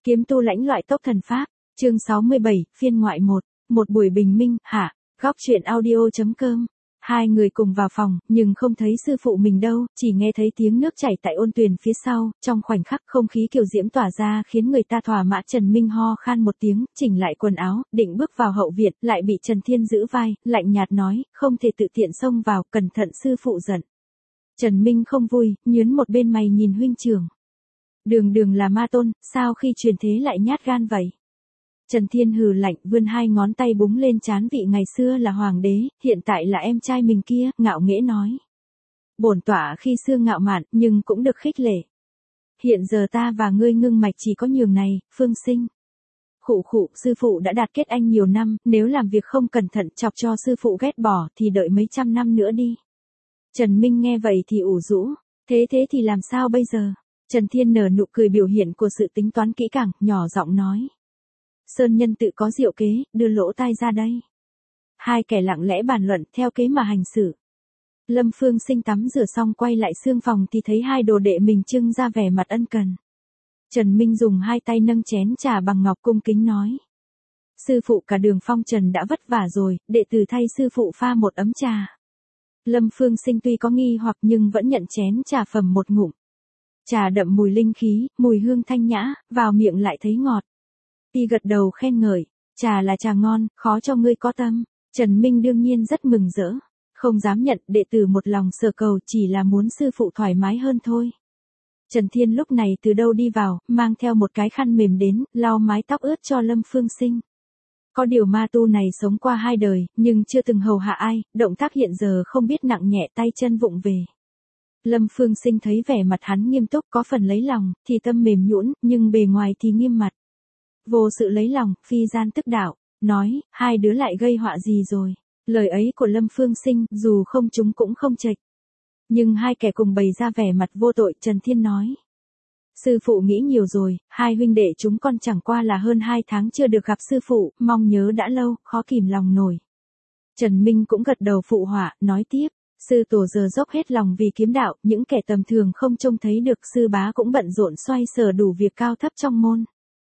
Kiếm tu lãnh loại tốc thần pháp, chương 67, phiên ngoại 1, một buổi bình minh, hạ, góc truyện audio.com. Hai người cùng vào phòng, nhưng không thấy sư phụ mình đâu, chỉ nghe thấy tiếng nước chảy tại ôn tuyền phía sau, trong khoảnh khắc không khí kiều diễm tỏa ra khiến người ta thỏa mãn. Trần Minh ho khan một tiếng, chỉnh lại quần áo, định bước vào hậu viện, lại bị Trần Thiên giữ vai, lạnh nhạt nói, không thể tự tiện xông vào, cẩn thận sư phụ giận. Trần Minh không vui, nhướng một bên mày nhìn huynh trưởng. Đường đường là ma tôn, sao khi truyền thế lại nhát gan vậy? Trần Thiên hừ lạnh, vươn hai ngón tay búng lên trán vị ngày xưa là hoàng đế, hiện tại là em trai mình kia, ngạo nghễ nói. Bổn tọa khi xưa ngạo mạn, nhưng cũng được khích lệ. Hiện giờ ta và ngươi ngưng mạch chỉ có nhường này, Phương Sinh. Khụ khụ, sư phụ đã đạt kết anh nhiều năm, nếu làm việc không cẩn thận chọc cho sư phụ ghét bỏ thì đợi mấy trăm năm nữa đi. Trần Minh nghe vậy thì ủ rũ, thế thì làm sao bây giờ? Trần Thiên nở nụ cười biểu hiện của sự tính toán kỹ càng, nhỏ giọng nói. Sơn nhân tự có diệu kế, đưa lỗ tai ra đây. Hai kẻ lặng lẽ bàn luận theo kế mà hành xử. Lâm Phương Sinh tắm rửa xong quay lại xương phòng thì thấy hai đồ đệ mình trưng ra vẻ mặt ân cần. Trần Minh dùng hai tay nâng chén trà bằng ngọc cung kính nói. Sư phụ cả đường phong trần đã vất vả rồi, đệ tử thay sư phụ pha một ấm trà. Lâm Phương Sinh tuy có nghi hoặc nhưng vẫn nhận chén trà phẩm một ngụm. Trà đậm mùi linh khí, mùi hương thanh nhã, vào miệng lại thấy ngọt. Y gật đầu khen ngợi, trà là trà ngon, khó cho ngươi có tâm. Trần Minh đương nhiên rất mừng rỡ, không dám nhận, đệ tử một lòng sở cầu chỉ là muốn sư phụ thoải mái hơn thôi. Trần Thiên lúc này từ đâu đi vào, mang theo một cái khăn mềm đến, lau mái tóc ướt cho Lâm Phương Sinh. Có điều ma tu này sống qua hai đời, nhưng chưa từng hầu hạ ai, động tác hiện giờ không biết nặng nhẹ, tay chân vụng về. Lâm Phương Sinh thấy vẻ mặt hắn nghiêm túc có phần lấy lòng, thì tâm mềm nhũn, nhưng bề ngoài thì nghiêm mặt. Vô sự lấy lòng, phi gian tức đạo, nói, hai đứa lại gây họa gì rồi. Lời ấy của Lâm Phương Sinh, dù không chúng cũng không chệch. Nhưng hai kẻ cùng bày ra vẻ mặt vô tội, Trần Thiên nói. Sư phụ nghĩ nhiều rồi, hai huynh đệ chúng con chẳng qua là hơn 2 tháng chưa được gặp sư phụ, mong nhớ đã lâu, khó kìm lòng nổi. Trần Minh cũng gật đầu phụ họa, nói tiếp. Sư tổ giờ dốc hết lòng vì kiếm đạo, những kẻ tầm thường không trông thấy được, sư bá cũng bận rộn xoay sở đủ việc cao thấp trong môn.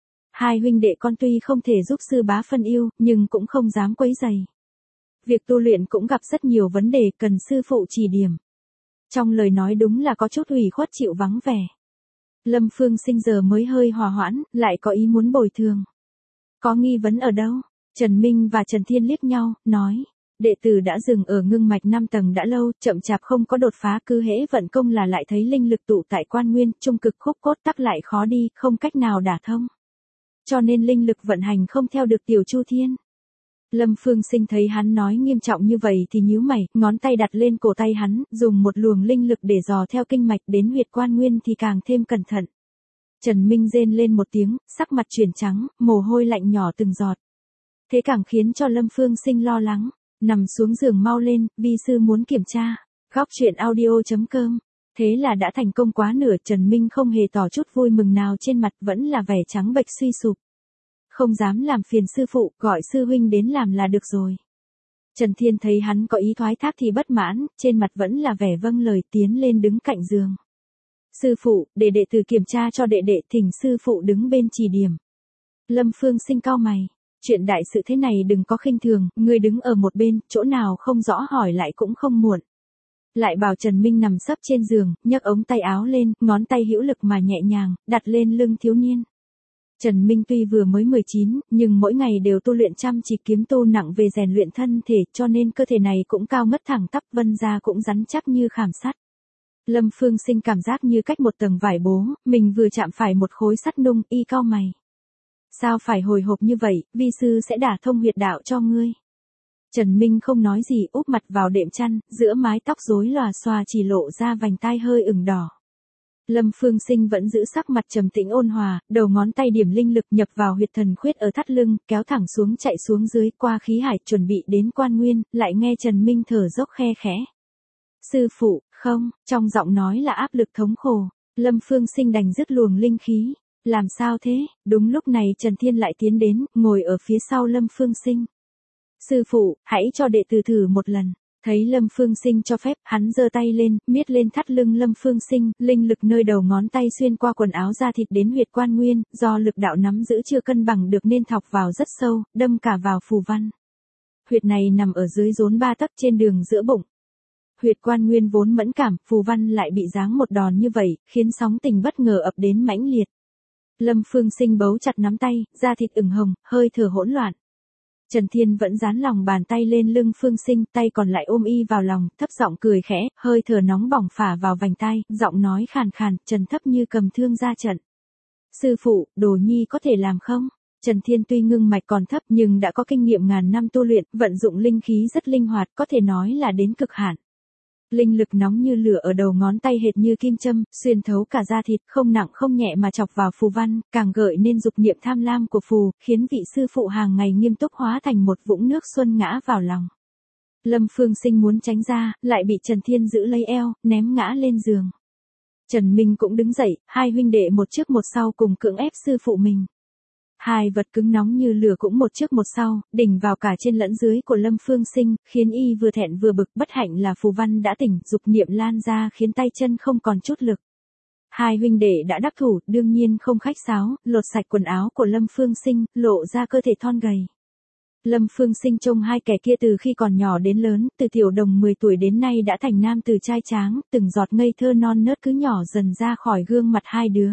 Hai huynh đệ con tuy không thể giúp sư bá phân ưu, nhưng cũng không dám quấy rầy. Việc tu luyện cũng gặp rất nhiều vấn đề cần sư phụ chỉ điểm. Trong lời nói đúng là có chút ủy khuất chịu vắng vẻ. Lâm Phương Sinh giờ mới hơi hòa hoãn, lại có ý muốn bồi thường. Có nghi vấn ở đâu? Trần Minh và Trần Thiên liếc nhau, nói. Đệ tử đã dừng ở ngưng mạch 5 tầng đã lâu, chậm chạp không có đột phá, cứ hễ vận công là lại thấy linh lực tụ tại quan nguyên, trung cực khúc cốt tắc lại khó đi, không cách nào đả thông. Cho nên linh lực vận hành không theo được tiểu Chu Thiên. Lâm Phương Sinh thấy hắn nói nghiêm trọng như vậy thì nhíu mày, ngón tay đặt lên cổ tay hắn, dùng một luồng linh lực để dò theo kinh mạch đến huyệt quan nguyên thì càng thêm cẩn thận. Trần Minh rên lên một tiếng, sắc mặt chuyển trắng, mồ hôi lạnh nhỏ từng giọt. Thế càng khiến cho Lâm Phương Sinh lo lắng. Nằm xuống giường mau lên, vi sư muốn kiểm tra. Góc truyện audio.com. Thế là đã thành công quá nửa, Trần Minh không hề tỏ chút vui mừng nào trên mặt, vẫn là vẻ trắng bệch suy sụp. Không dám làm phiền sư phụ, gọi sư huynh đến làm là được rồi. Trần Thiên thấy hắn có ý thoái thác thì bất mãn, trên mặt vẫn là vẻ vâng lời, tiến lên đứng cạnh giường. Sư phụ, để đệ tử kiểm tra cho đệ đệ, thỉnh sư phụ đứng bên chỉ điểm. Lâm Phương Sinh cau mày. Chuyện đại sự thế này đừng có khinh thường, ngươi đứng ở một bên, chỗ nào không rõ hỏi lại cũng không muộn. Lại bảo Trần Minh nằm sấp trên giường, nhấc ống tay áo lên, ngón tay hữu lực mà nhẹ nhàng, đặt lên lưng thiếu niên. Trần Minh tuy vừa mới 19, nhưng mỗi ngày đều tu luyện chăm chỉ, kiếm tu nặng về rèn luyện thân thể, cho nên cơ thể này cũng cao ngất thẳng tắp, vân da cũng rắn chắc như khảm sắt. Lâm Phương Sinh cảm giác như cách một tầng vải bố, mình vừa chạm phải một khối sắt nung, y cau mày. Sao phải hồi hộp như vậy, vi sư sẽ đả thông huyệt đạo cho ngươi. Trần Minh không nói gì, úp mặt vào đệm chăn, giữa mái tóc rối lòa xòa chỉ lộ ra vành tai hơi ửng đỏ. Lâm Phương Sinh vẫn giữ sắc mặt trầm tĩnh ôn hòa, đầu ngón tay điểm linh lực nhập vào huyệt thần khuyết ở thắt lưng, kéo thẳng xuống chạy xuống dưới qua khí hải chuẩn bị đến quan nguyên, lại nghe Trần Minh thở dốc khe khẽ. Sư phụ, không, trong giọng nói là áp lực thống khổ, Lâm Phương Sinh đành dứt luồng linh khí. Làm sao thế? Đúng lúc này Trần Thiên lại tiến đến, ngồi ở phía sau Lâm Phương Sinh. Sư phụ, hãy cho đệ tử thử một lần. Thấy Lâm Phương Sinh cho phép, hắn giơ tay lên, miết lên thắt lưng Lâm Phương Sinh, linh lực nơi đầu ngón tay xuyên qua quần áo da thịt đến huyệt quan nguyên, do lực đạo nắm giữ chưa cân bằng được nên thọc vào rất sâu, đâm cả vào phù văn. Huyệt này nằm ở dưới rốn 3 tấc trên đường giữa bụng. Huyệt quan nguyên vốn mẫn cảm, phù văn lại bị giáng một đòn như vậy, khiến sóng tình bất ngờ ập đến mãnh liệt. Lâm Phương Sinh bấu chặt nắm tay, da thịt ửng hồng, hơi thở hỗn loạn. Trần Thiên vẫn dán lòng bàn tay lên lưng Phương Sinh, tay còn lại ôm y vào lòng, thấp giọng cười khẽ, hơi thở nóng bỏng phả vào vành tai, giọng nói khàn khàn, trầm thấp như cầm thương ra trận. Sư phụ, Đồ Nhi có thể làm không? Trần Thiên tuy ngưng mạch còn thấp nhưng đã có kinh nghiệm ngàn năm tu luyện, vận dụng linh khí rất linh hoạt, có thể nói là đến cực hạn. Linh lực nóng như lửa ở đầu ngón tay hệt như kim châm, xuyên thấu cả da thịt, không nặng không nhẹ mà chọc vào phù văn, càng gợi nên dục niệm tham lam của phù, khiến vị sư phụ hàng ngày nghiêm túc hóa thành một vũng nước xuân ngã vào lòng. Lâm Phương Sinh muốn tránh ra, lại bị Trần Thiên giữ lấy eo, ném ngã lên giường. Trần Minh cũng đứng dậy, hai huynh đệ một trước một sau cùng cưỡng ép sư phụ mình. Hai vật cứng nóng như lửa cũng một trước một sau, đỉnh vào cả trên lẫn dưới của Lâm Phương Sinh, khiến y vừa thẹn vừa bực, bất hạnh là phù văn đã tỉnh, dục niệm lan ra khiến tay chân không còn chút lực. Hai huynh đệ đã đắc thủ, đương nhiên không khách sáo, lột sạch quần áo của Lâm Phương Sinh, lộ ra cơ thể thon gầy. Lâm Phương Sinh trông hai kẻ kia từ khi còn nhỏ đến lớn, từ tiểu đồng 10 tuổi đến nay đã thành nam từ trai tráng, từng giọt ngây thơ non nớt cứ nhỏ dần ra khỏi gương mặt hai đứa.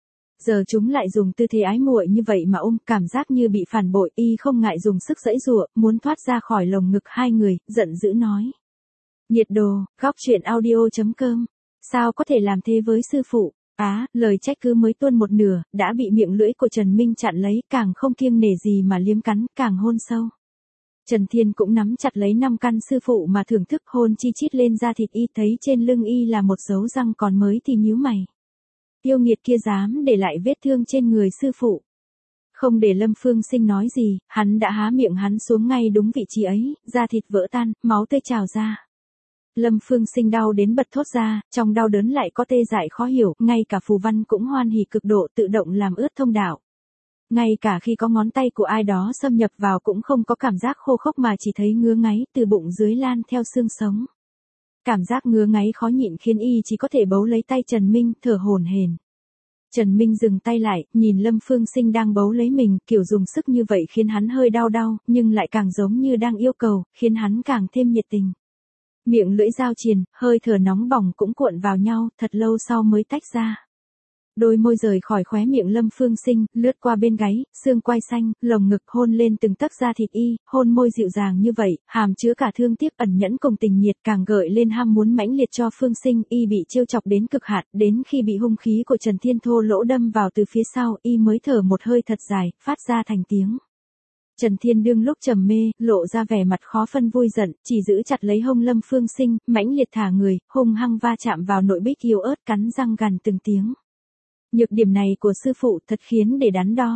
Giờ chúng lại dùng tư thế ái muội như vậy mà ôm, cảm giác như bị phản bội, y không ngại dùng sức giãy giụa, muốn thoát ra khỏi lồng ngực hai người, giận dữ nói. Nhiệt đồ, góc truyện audio.com, sao có thể làm thế với sư phụ? Lời trách cứ mới tuôn một nửa, đã bị miệng lưỡi của Trần Minh chặn lấy, càng không kiêng nể gì mà liếm cắn, càng hôn sâu. Trần Thiên cũng nắm chặt lấy 5 căn sư phụ mà thưởng thức, hôn chi chít lên da thịt y, thấy trên lưng y là một dấu răng còn mới thì nhíu mày. Yêu nghiệt kia dám để lại vết thương trên người sư phụ. Không để Lâm Phương Sinh nói gì, hắn đã há miệng hắn xuống ngay đúng vị trí ấy, da thịt vỡ tan, máu tươi trào ra. Lâm Phương Sinh đau đến bật thốt ra, trong đau đớn lại có tê dại khó hiểu, ngay cả phù văn cũng hoan hỉ cực độ, tự động làm ướt thông đạo. Ngay cả khi có ngón tay của ai đó xâm nhập vào cũng không có cảm giác khô khốc mà chỉ thấy ngứa ngáy từ bụng dưới lan theo xương sống. Cảm giác ngứa ngáy khó nhịn khiến y chỉ có thể bấu lấy tay Trần Minh, thở hổn hển. Trần Minh dừng tay lại, nhìn Lâm Phương Sinh đang bấu lấy mình, kiểu dùng sức như vậy khiến hắn hơi đau, nhưng lại càng giống như đang yêu cầu, khiến hắn càng thêm nhiệt tình. Miệng lưỡi giao triền, hơi thở nóng bỏng cũng cuộn vào nhau, thật lâu sau mới tách ra. Đôi môi rời khỏi khóe miệng Lâm Phương Sinh, lướt qua bên gáy, xương quai xanh, lồng ngực, hôn lên từng tấc da thịt y, hôn môi dịu dàng như vậy, hàm chứa cả thương tiếc ẩn nhẫn cùng tình nhiệt, càng gợi lên ham muốn mãnh liệt cho Phương Sinh, y bị trêu chọc đến cực hạn, đến khi bị hung khí của Trần Thiên thô lỗ đâm vào từ phía sau, y mới thở một hơi thật dài, phát ra thành tiếng. Trần Thiên đương lúc trầm mê, lộ ra vẻ mặt khó phân vui giận, chỉ giữ chặt lấy hông Lâm Phương Sinh, mãnh liệt thả người, hung hăng va chạm vào nội bích yếu ớt, cắn răng gằn từng tiếng. Nhược điểm này của sư phụ thật khiến để đắn đo.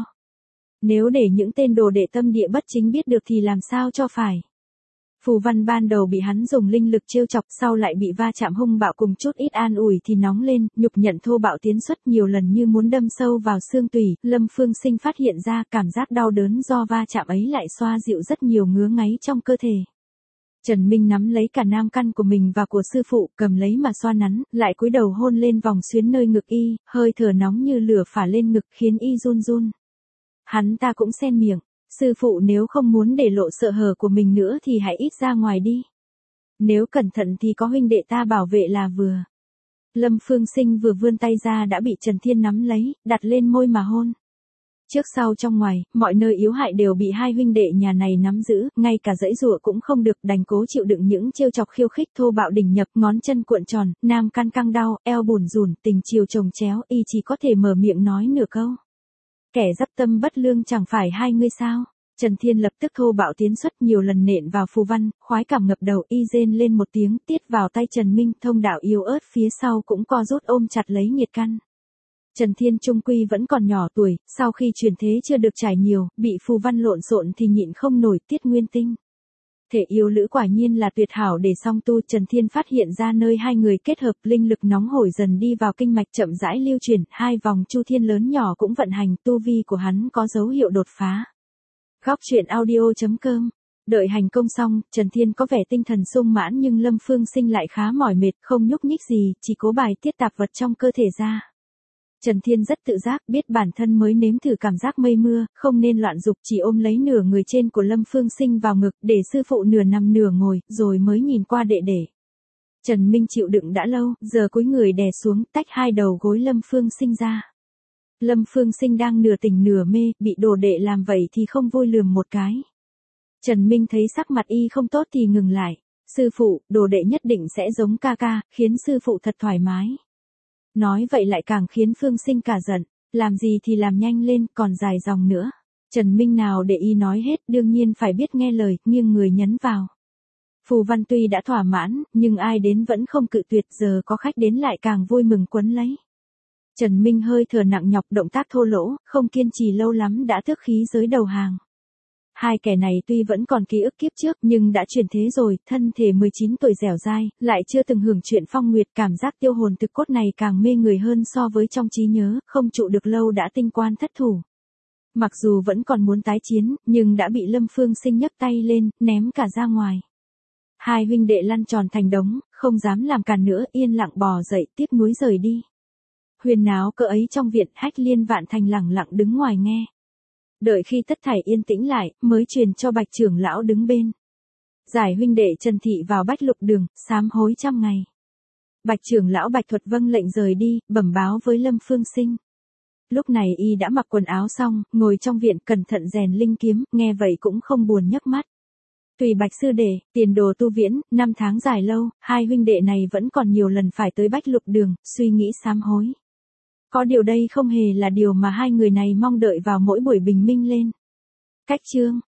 Nếu để những tên đồ đệ tâm địa bất chính biết được thì làm sao cho phải. Phù văn ban đầu bị hắn dùng linh lực trêu chọc, sau lại bị va chạm hung bạo cùng chút ít an ủi thì nóng lên, nhục nhận thô bạo tiến xuất nhiều lần như muốn đâm sâu vào xương tủy. Lâm Phương Sinh phát hiện ra cảm giác đau đớn do va chạm ấy lại xoa dịu rất nhiều ngứa ngáy trong cơ thể. Trần Minh nắm lấy cả nam căn của mình và của sư phụ, cầm lấy mà xoa nắn, lại cúi đầu hôn lên vòng xuyến nơi ngực y, hơi thở nóng như lửa phả lên ngực khiến y run run. Hắn ta cũng xen miệng, sư phụ nếu không muốn để lộ sợ hở của mình nữa thì hãy ít ra ngoài đi. Nếu cẩn thận thì có huynh đệ ta bảo vệ là vừa. Lâm Phương Sinh vừa vươn tay ra đã bị Trần Thiên nắm lấy, đặt lên môi mà hôn. Trước sau trong ngoài, mọi nơi yếu hại đều bị hai huynh đệ nhà này nắm giữ, ngay cả giãy giụa cũng không được, đành cố chịu đựng những trêu chọc khiêu khích thô bạo đỉnh nhập, ngón chân cuộn tròn, nam căn căng đau, eo bủn rủn, tình chiều chồng chéo, y chỉ có thể mở miệng nói nửa câu. Kẻ dắp tâm bất lương chẳng phải hai ngươi sao? Trần Thiên lập tức thô bạo tiến xuất, nhiều lần nện vào phù văn, khoái cảm ngập đầu, y rên lên một tiếng, tiết vào tay Trần Minh, thông đạo yếu ớt phía sau cũng co rút ôm chặt lấy nghiệt căn. Trần Thiên trung quy vẫn còn nhỏ tuổi, sau khi chuyển thế chưa được trải nhiều, bị phù văn lộn xộn thì nhịn không nổi, tiết nguyên tinh. Thể yêu lữ quả nhiên là tuyệt hảo để song tu. Trần Thiên phát hiện ra nơi hai người kết hợp, linh lực nóng hổi dần đi vào kinh mạch chậm rãi lưu chuyển, hai vòng chu thiên lớn nhỏ cũng vận hành, tu vi của hắn có dấu hiệu đột phá. Góc truyện audio.com Đợi hành công xong, Trần Thiên có vẻ tinh thần sung mãn nhưng Lâm Phương Sinh lại khá mỏi mệt, không nhúc nhích gì, chỉ cố bài tiết tạp vật trong cơ thể ra. Trần Thiên rất tự giác, biết bản thân mới nếm thử cảm giác mây mưa, không nên loạn dục, chỉ ôm lấy nửa người trên của Lâm Phương Sinh vào ngực, để sư phụ nửa nằm nửa ngồi, rồi mới nhìn qua đệ đệ. Trần Minh chịu đựng đã lâu, giờ cúi người đè xuống, tách hai đầu gối Lâm Phương Sinh ra. Lâm Phương Sinh đang nửa tỉnh nửa mê, bị đồ đệ làm vậy thì không vui lườm một cái. Trần Minh thấy sắc mặt y không tốt thì ngừng lại. Sư phụ, đồ đệ nhất định sẽ giống ca ca, khiến sư phụ thật thoải mái. Nói vậy lại càng khiến Phương Sinh cả giận, làm gì thì làm nhanh lên, còn dài dòng nữa. Trần Minh nào để y nói hết, đương nhiên phải biết nghe lời, nghiêng người nhấn vào. Phù Văn tuy đã thỏa mãn, nhưng ai đến vẫn không cự tuyệt, giờ có khách đến lại càng vui mừng quấn lấy. Trần Minh hơi thở nặng nhọc, động tác thô lỗ, không kiên trì lâu lắm đã tước khí giới đầu hàng. Hai kẻ này tuy vẫn còn ký ức kiếp trước nhưng đã chuyển thế rồi, thân thể 19 tuổi dẻo dai, lại chưa từng hưởng chuyện phong nguyệt, cảm giác tiêu hồn thực cốt này càng mê người hơn so với trong trí nhớ, không trụ được lâu đã tinh quan thất thủ. Mặc dù vẫn còn muốn tái chiến, nhưng đã bị Lâm Phương Sinh nhấc tay lên, ném cả ra ngoài. Hai huynh đệ lăn tròn thành đống, không dám làm cản nữa, yên lặng bò dậy, tiếp núi rời đi. Huyền náo cỡ ấy trong viện, Hách Liên Vạn Thành lẳng lặng đứng ngoài nghe. Đợi khi tất thảy yên tĩnh lại, mới truyền cho Bạch trưởng lão đứng bên. Giải huynh đệ Trần Thị vào Bách Lục Đường, sám hối 100 ngày. Bạch trưởng lão Bạch Thuật vâng lệnh rời đi, bẩm báo với Lâm Phương Sinh. Lúc này y đã mặc quần áo xong, ngồi trong viện cẩn thận rèn linh kiếm, nghe vậy cũng không buồn nhấc mắt. Tùy Bạch sư đệ, tiền đồ tu viễn, 5 tháng dài lâu, hai huynh đệ này vẫn còn nhiều lần phải tới Bách Lục Đường, suy nghĩ sám hối. Có điều đây không hề là điều mà hai người này mong đợi vào mỗi buổi bình minh lên. Cách chương